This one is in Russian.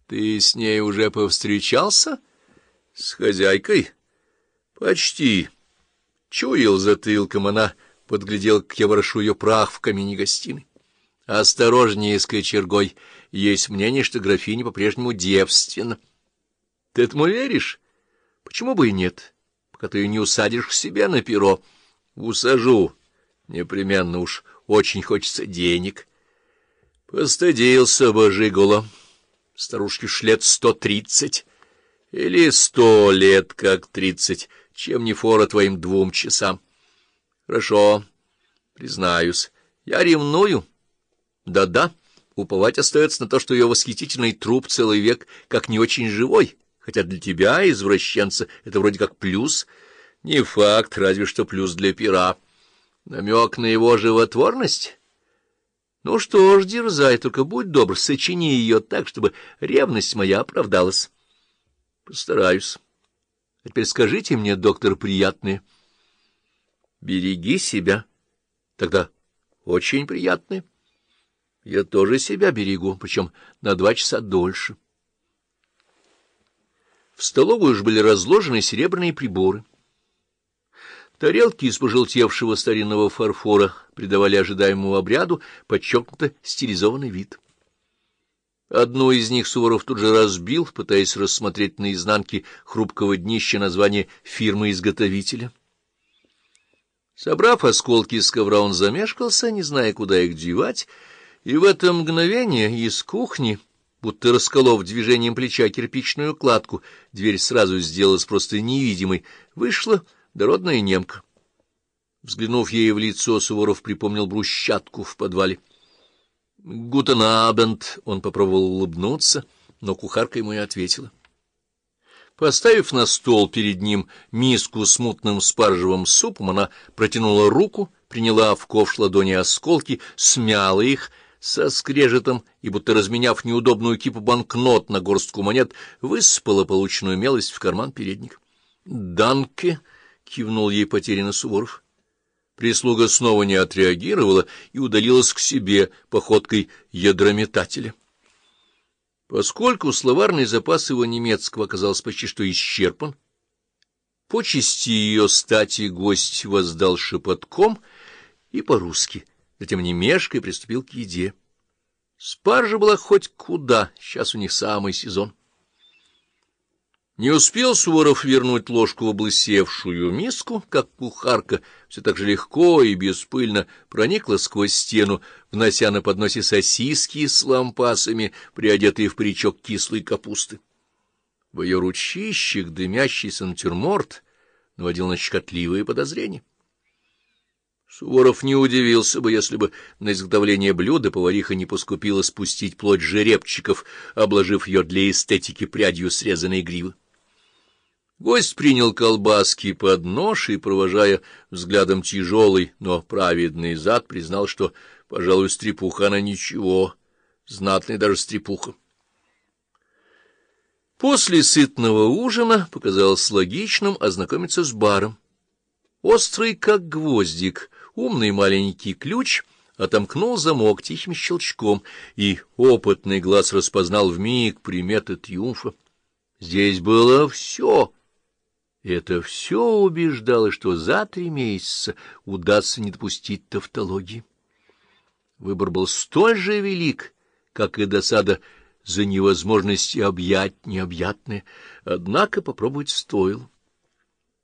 Ты с ней уже повстречался? С хозяйкой? Почти. Чуял затылком, она подглядел, как я ворошу ее прах в камине гостиной. Осторожнее с кочергой. Есть мнение, что графиня по-прежнему девственна. Ты этому веришь? Почему бы и нет? Пока ты ее не усадишь к себе на перо. Усажу. Непременно, уж очень хочется денег. Постыдился бы Жиголо. Старушке ж лет 130. Или 100 лет, как 30. Чем не фора твоим 2 часам. Хорошо, признаюсь, я ревную. Да-да, уповать остается на то, что ее восхитительный труп целый век как не очень живой, хотя для тебя, извращенца, это вроде как плюс. Не факт, разве что плюс для пера. Намек на его животворность? Ну что ж, дерзай, только будь добр, сочини ее так, чтобы ревность моя оправдалась. Постараюсь. А теперь скажите мне, доктор, приятное. Береги себя. Тогда очень приятное. Я тоже себя берегу, причем на 2 часа дольше. В столовую уж были разложены серебряные приборы. Тарелки из пожелтевшего старинного фарфора придавали ожидаемому обряду подчеркнуто стилизованный вид. Одну из них Суворов тут же разбил, пытаясь рассмотреть на изнанке хрупкого днища название фирмы-изготовителя. Собрав осколки с ковра, он замешкался, не зная, куда их девать, и в это мгновение из кухни, будто расколов движением плеча кирпичную кладку, дверь сразу сделалась просто невидимой, вышла дородная немка. Взглянув ей в лицо, Суворов припомнил брусчатку в подвале. «Гутен абенд!» — он попробовал улыбнуться, но кухарка ему и ответила. Поставив на стол перед ним миску с мутным спаржевым супом, она протянула руку, приняла в ковш ладони осколки, смяла их со скрежетом и, будто разменяв неудобную кипу банкнот на горстку монет, высыпала полученную мелость в карман передник. «Данке!» — кивнул ей потерянно Суворов. Прислуга снова не отреагировала и удалилась к себе походкой ядрометателя. Поскольку словарный запас его немецкого оказался почти что исчерпан, почести ее стати гость воздал шепотком и по-русски, затем не мешкая приступил к еде. Спаржа была хоть куда, сейчас у них самый сезон. Не успел Суворов вернуть ложку в облысевшую миску, как кухарка все так же легко и беспыльно проникла сквозь стену, внося на подносе сосиски с лампасами, приодетые в паричок кислой капусты. В ее ручищах дымящийся натюрморт наводил на щекотливые подозрения. Суворов не удивился бы, если бы на изготовление блюда повариха не поскупила спустить плоть жеребчиков, обложив ее для эстетики прядью срезанной гривы. Гость принял колбаски под нож и, провожая взглядом тяжелый, но праведный зад, признал, что, пожалуй, стрепуха она ничего, знатная даже стрепуха. После сытного ужина показалось логичным ознакомиться с баром. Острый, как гвоздик, умный маленький ключ отомкнул замок тихим щелчком, и опытный глаз распознал вмиг приметы триумфа. Здесь было все. Это все убеждало, что за 3 месяца удастся не допустить тавтологии. Выбор был столь же велик, как и досада за невозможность объять необъятное, однако попробовать стоило.